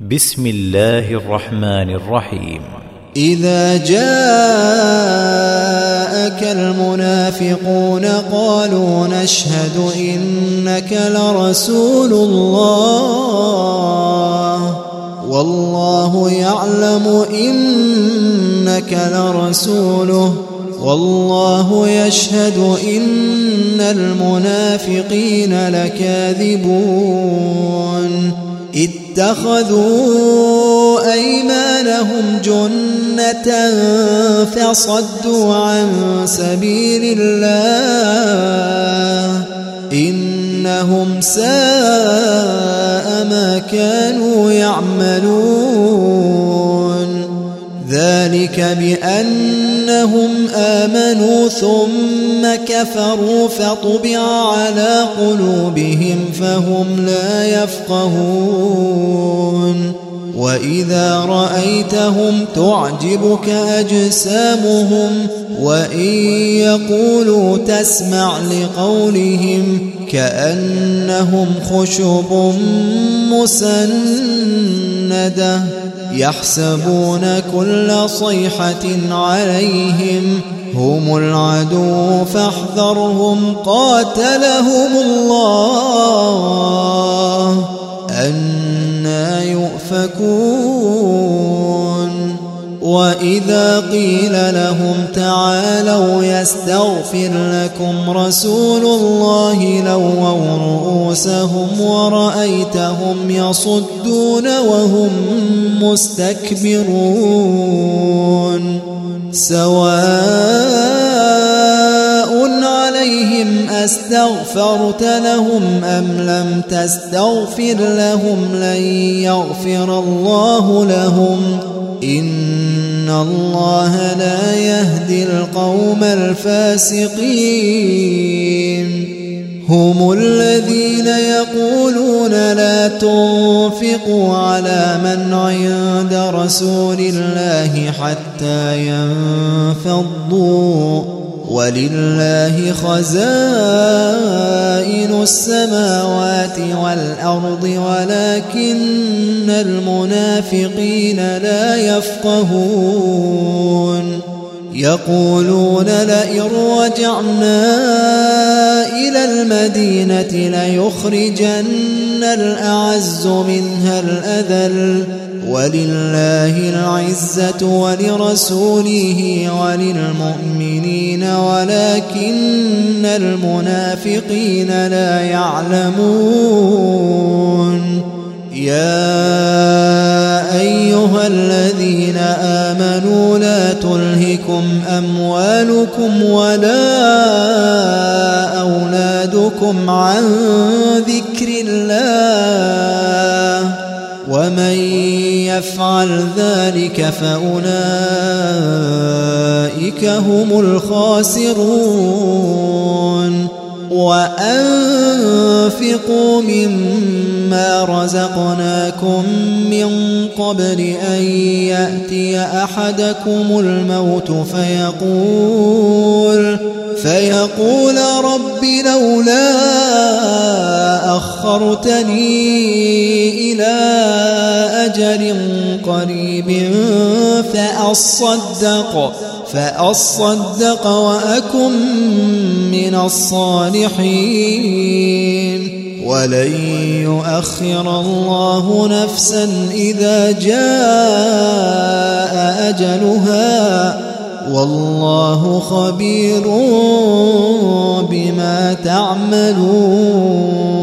بسم الله الرحمن الرحيم. إذا جاءك المنافقون قالوا نشهد إنك لرسول الله والله يعلم إنك لرسوله والله يشهد إن المنافقين لكاذبون اتخذوا أيمانهم جنة فصدوا عن سبيل الله إنهم ساء ما كانوا يعملون ذلك بأنهم آمنوا ثم كفروا فطبع على قلوبهم فهم لا يفقهون وإذا رأيتهم تعجبك أجسامهم وإن يقولوا تسمع لقولهم كأنهم خشب مسندة يحسبون كل صيحة عليهم هم العدو فاحذرهم قاتلهم الله أنى يؤفكون وإذا قيل لهم تعالوا يستغفر لكم رسول الله لووا رؤوسهم ورأيتهم يصدون وهم مستكبرون سواء عليهم أستغفرت لهم أم لم تستغفر لهم لن يغفر الله لهم إن الله لا يهدي القوم الفاسقين هم الذين يقولون لا تنفقوا على من عند رسول الله حتى ينفضوا ولله خزائن السماوات والأرض ولكن المنافقين لا يفقهون يقولون لئن رجعنا إلى المدينة ليخرجن الأعز منها الأذل ولله العزة ولرسوله وللمؤمنين ولكن المنافقين لا يعلمون يا أيها الذين آمنوا لا تلهكم أموالكم ولا أولادكم عن ذكر الله ومن يفعل ذلك فأولئك هم الخاسرون وأنفقوا مما رزقناكم من قبل أن يأتي أحدكم الموت فيقول رب لولا أخرتني إلى أجل قريب فأصدق وأكن من الصالحين ولن يؤخر الله نفسا إذا جاء أجلها والله خبير بما تعملون.